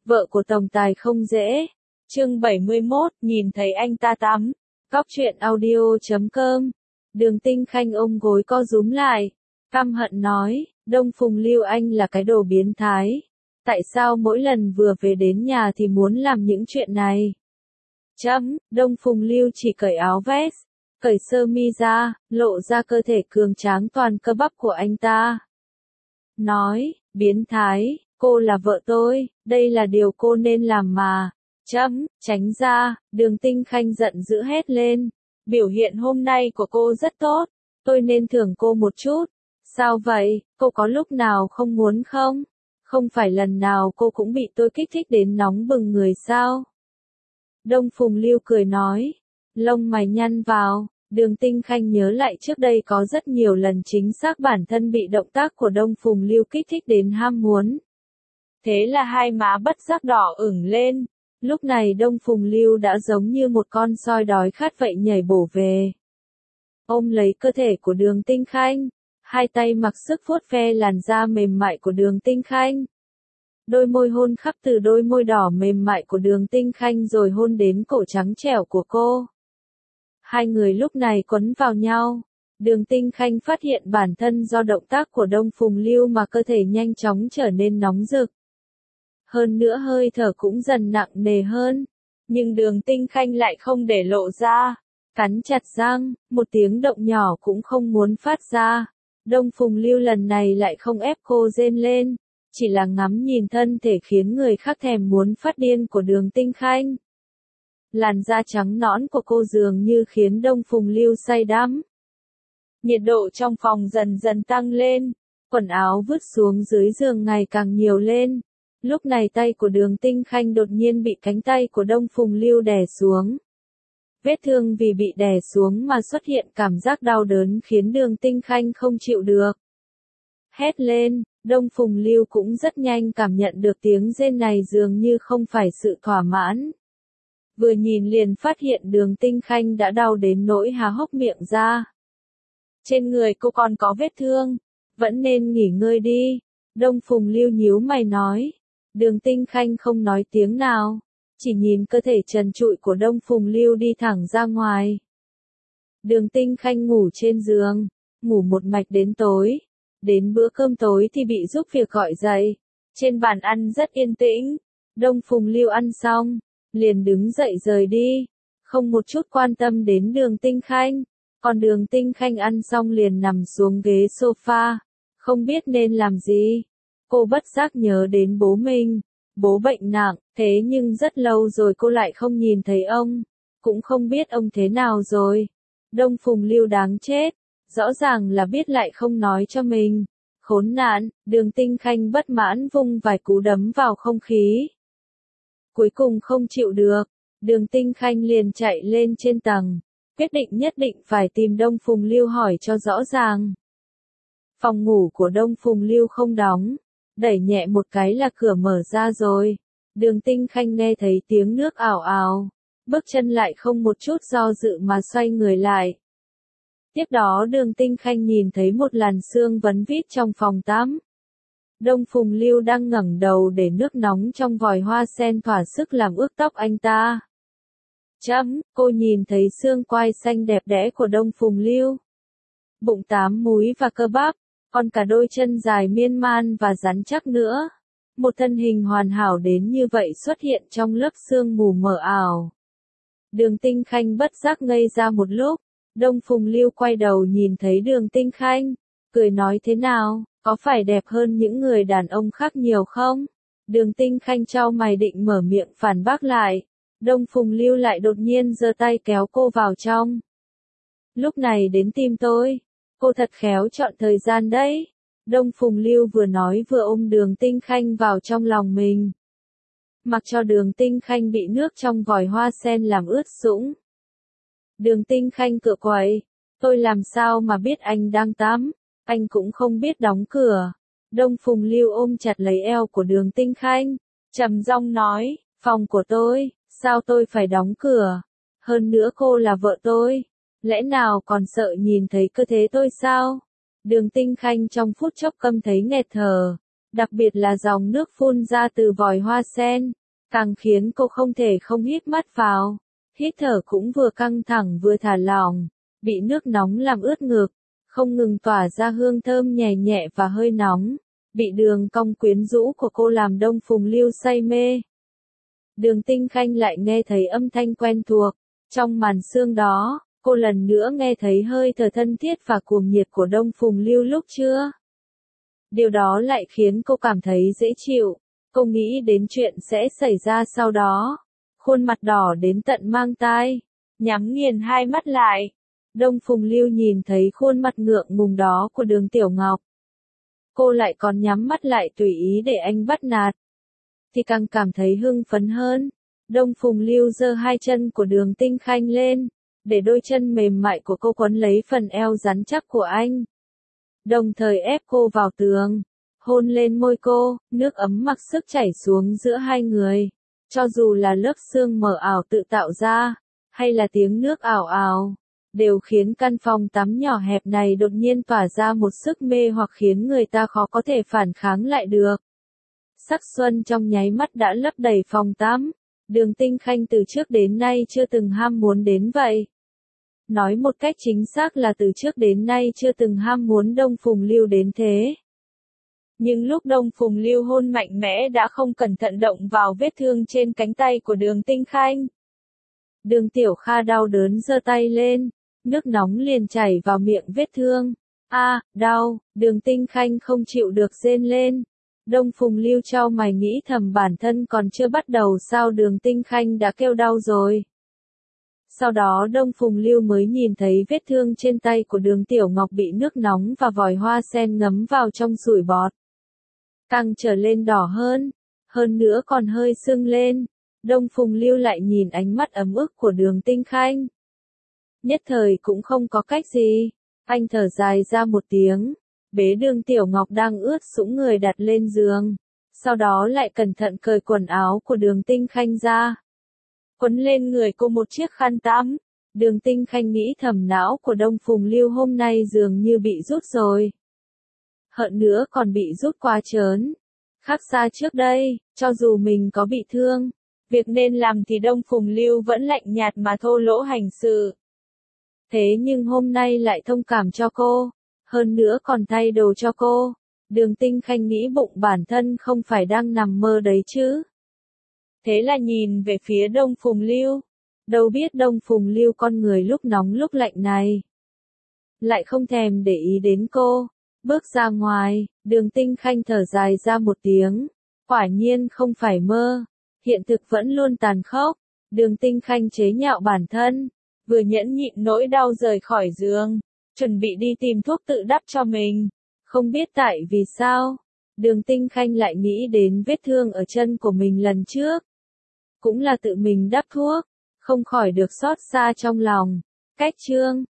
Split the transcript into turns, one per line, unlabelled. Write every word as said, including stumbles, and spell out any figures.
Vợ của tổng tài không dễ. Chương bảy mươi mốt, nhìn thấy anh ta tắm. Cóc truyện audio chấm com. Đường Tinh Khanh ôm gối co rúm lại. Căm hận nói, Đông Phùng Lưu anh là cái đồ biến thái. Tại sao mỗi lần vừa về đến nhà thì muốn làm những chuyện này? Chấm, Đông Phùng Lưu chỉ cởi áo vest, cởi sơ mi ra, lộ ra cơ thể cường tráng toàn cơ bắp của anh ta. Nói, biến thái, cô là vợ tôi, đây là điều cô nên làm mà. Chấm, tránh ra, Đường Tinh Khanh giận dữ hét lên. Biểu hiện hôm nay của cô rất tốt, tôi nên thưởng cô một chút. Sao vậy, cô có lúc nào không muốn không? Không phải lần nào cô cũng bị tôi kích thích đến nóng bừng người sao? Đông Phùng Lưu cười nói, lông mày nhăn vào. Đường Tinh Khanh nhớ lại trước đây có rất nhiều lần chính xác bản thân bị động tác của Đông Phùng Lưu kích thích đến ham muốn. Thế là hai má bất giác đỏ ửng lên. Lúc này Đông Phùng Lưu đã giống như một con sói đói khát vậy nhảy bổ về. Ôm lấy cơ thể của Đường Tinh Khanh, hai tay mặc sức vuốt ve làn da mềm mại của Đường Tinh Khanh. Đôi môi hôn khắp từ đôi môi đỏ mềm mại của Đường Tinh Khanh rồi hôn đến cổ trắng trẻo của cô. Hai người lúc này quấn vào nhau. Đường Tinh Khanh phát hiện bản thân do động tác của Đông Phùng Lưu mà cơ thể nhanh chóng trở nên nóng rực. Hơn nữa hơi thở cũng dần nặng nề hơn. Nhưng Đường Tinh Khanh lại không để lộ ra. Cắn chặt răng, một tiếng động nhỏ cũng không muốn phát ra. Đông Phùng Lưu lần này lại không ép cô rên lên. Chỉ là ngắm nhìn thân thể khiến người khác thèm muốn phát điên của Đường Tinh Khanh. Làn da trắng nõn của cô dường như khiến Đông Phùng Lưu say đắm. Nhiệt độ trong phòng dần dần tăng lên, quần áo vứt xuống dưới giường ngày càng nhiều lên. Lúc này tay của Đường Tinh Khanh đột nhiên bị cánh tay của Đông Phùng Lưu đè xuống. Vết thương vì bị đè xuống mà xuất hiện cảm giác đau đớn khiến Đường Tinh Khanh không chịu được. Hét lên, Đông Phùng Lưu cũng rất nhanh cảm nhận được tiếng rên này dường như không phải sự thỏa mãn. Vừa nhìn liền phát hiện Đường Tinh Khanh đã đau đến nỗi há hốc miệng ra. Trên người cô còn có vết thương, vẫn nên nghỉ ngơi đi. Đông Phùng Lưu nhíu mày nói. Đường Tinh Khanh không nói tiếng nào, chỉ nhìn cơ thể trần trụi của Đông Phùng Lưu đi thẳng ra ngoài. Đường Tinh Khanh ngủ trên giường, ngủ một mạch đến tối. Đến bữa cơm tối thì bị giúp việc gọi dậy. Trên bàn ăn rất yên tĩnh. Đông Phùng Lưu ăn xong, liền đứng dậy rời đi, không một chút quan tâm đến Đường Tinh Khanh. Còn Đường Tinh Khanh ăn xong liền nằm xuống ghế sofa, không biết nên làm gì. Cô bất giác nhớ đến bố mình, bố bệnh nặng, thế nhưng rất lâu rồi cô lại không nhìn thấy ông, cũng không biết ông thế nào rồi. Đông Phùng Lưu đáng chết, rõ ràng là biết lại không nói cho mình. Khốn nạn, Đường Tinh Khanh bất mãn vung vài cú đấm vào không khí. Cuối cùng không chịu được, Đường Tinh Khanh liền chạy lên trên tầng, quyết định nhất định phải tìm Đông Phùng Lưu hỏi cho rõ ràng. Phòng ngủ của Đông Phùng Lưu không đóng, đẩy nhẹ một cái là cửa mở ra rồi. Đường Tinh Khanh nghe thấy tiếng nước ào ào, bước chân lại không một chút do dự mà xoay người lại. Tiếp đó Đường Tinh Khanh nhìn thấy một làn sương vấn vít trong phòng tắm. Đông Phùng Lưu đang ngẩng đầu để nước nóng trong vòi hoa sen thỏa sức làm ướt tóc anh ta. Chấm, cô nhìn thấy xương quai xanh đẹp đẽ của Đông Phùng Lưu. Bụng tám múi và cơ bắp, còn cả đôi chân dài miên man và rắn chắc nữa. Một thân hình hoàn hảo đến như vậy xuất hiện trong lớp sương mù mờ ảo. Đường Tinh Khanh bất giác ngây ra một lúc. Đông Phùng Lưu quay đầu nhìn thấy Đường Tinh Khanh, cười nói thế nào, có phải đẹp hơn những người đàn ông khác nhiều không? Đường Tinh Khanh chau mày định mở miệng phản bác lại. Đông Phùng Lưu lại đột nhiên giơ tay kéo cô vào trong. Lúc này đến tìm tôi, cô thật khéo chọn thời gian đấy. Đông Phùng Lưu vừa nói vừa ôm Đường Tinh Khanh vào trong lòng mình. Mặc cho Đường Tinh Khanh bị nước trong vòi hoa sen làm ướt sũng. Đường Tinh Khanh cựa quậy, tôi làm sao mà biết anh đang tắm, anh cũng không biết đóng cửa. Đông Phùng Lưu ôm chặt lấy eo của Đường Tinh Khanh, trầm giọng nói, phòng của tôi, sao tôi phải đóng cửa? Hơn nữa cô là vợ tôi, lẽ nào còn sợ nhìn thấy cơ thể tôi sao? Đường Tinh Khanh trong phút chốc câm thấy nghẹt thở, đặc biệt là dòng nước phun ra từ vòi hoa sen, càng khiến cô không thể không hít mắt vào. Hít thở cũng vừa căng thẳng vừa thả lỏng, bị nước nóng làm ướt ngực, không ngừng tỏa ra hương thơm nhẹ nhẹ và hơi nóng, bị đường cong quyến rũ của cô làm Đông Phùng Lưu say mê. Đường Tinh Khanh lại nghe thấy âm thanh quen thuộc, trong màn sương đó, cô lần nữa nghe thấy hơi thở thân thiết và cuồng nhiệt của Đông Phùng Lưu lúc trưa. Điều đó lại khiến cô cảm thấy dễ chịu, cô nghĩ đến chuyện sẽ xảy ra sau đó. Khuôn mặt đỏ đến tận mang tai, nhắm nghiền hai mắt lại. Đông Phùng Lưu nhìn thấy khuôn mặt ngượng ngùng đó của Đường Tiểu Ngọc. Cô lại còn nhắm mắt lại tùy ý để anh bắt nạt. Thì càng cảm thấy hưng phấn hơn. Đông Phùng Lưu giơ hai chân của Đường Tinh Khanh lên, để đôi chân mềm mại của cô quấn lấy phần eo rắn chắc của anh. Đồng thời ép cô vào tường, hôn lên môi cô, nước ấm mặc sức chảy xuống giữa hai người. Cho dù là lớp sương mờ ảo tự tạo ra, hay là tiếng nước ảo ảo, đều khiến căn phòng tắm nhỏ hẹp này đột nhiên tỏa ra một sức mê hoặc khiến người ta khó có thể phản kháng lại được. Sắc xuân trong nháy mắt đã lấp đầy phòng tắm, Đường Tinh Khanh từ trước đến nay chưa từng ham muốn đến vậy. Nói một cách chính xác là từ trước đến nay chưa từng ham muốn Đông Phùng Lưu đến thế. Nhưng lúc Đông Phùng Lưu hôn mạnh mẽ đã không cẩn thận động vào vết thương trên cánh tay của Đường Tinh Khanh. Đường Tiểu Kha đau đớn giơ tay lên, nước nóng liền chảy vào miệng vết thương. A, à, đau, Đường Tinh Khanh không chịu được rên lên. Đông Phùng Lưu chau mày nghĩ thầm bản thân còn chưa bắt đầu sao Đường Tinh Khanh đã kêu đau rồi. Sau đó Đông Phùng Lưu mới nhìn thấy vết thương trên tay của Đường Tiểu Ngọc bị nước nóng và vòi hoa sen ngấm vào trong sủi bọt. Càng trở lên đỏ hơn, hơn nữa còn hơi sưng lên. Đông Phùng Lưu lại nhìn ánh mắt ấm ức của Đường Tinh Khanh. Nhất thời cũng không có cách gì, anh thở dài ra một tiếng, bế Đường Tiểu Ngọc đang ướt sũng người đặt lên giường, sau đó lại cẩn thận cởi quần áo của Đường Tinh Khanh ra. Quấn lên người cô một chiếc khăn tắm. Đường Tinh Khanh nghĩ thầm não của Đông Phùng Lưu hôm nay dường như bị rút rồi. Hận nữa còn bị rút quá trớn. Khác xa trước đây, cho dù mình có bị thương, việc nên làm thì Đông Phùng Lưu vẫn lạnh nhạt mà thô lỗ hành sự. Thế nhưng hôm nay lại thông cảm cho cô, hơn nữa còn thay đồ cho cô. Đường Tinh Khanh nghĩ bụng bản thân không phải đang nằm mơ đấy chứ. Thế là nhìn về phía Đông Phùng Lưu. Đâu biết Đông Phùng Lưu con người lúc nóng lúc lạnh này lại không thèm để ý đến cô. Bước ra ngoài, Đường Tinh Khanh thở dài ra một tiếng. Quả nhiên không phải mơ. Hiện thực vẫn luôn tàn khốc. Đường Tinh Khanh chế nhạo bản thân. Vừa nhẫn nhịn nỗi đau rời khỏi giường. Chuẩn bị đi tìm thuốc tự đắp cho mình. Không biết tại vì sao. Đường Tinh Khanh lại nghĩ đến vết thương ở chân của mình lần trước. Cũng là tự mình đắp thuốc. Không khỏi được xót xa trong lòng. Cách chương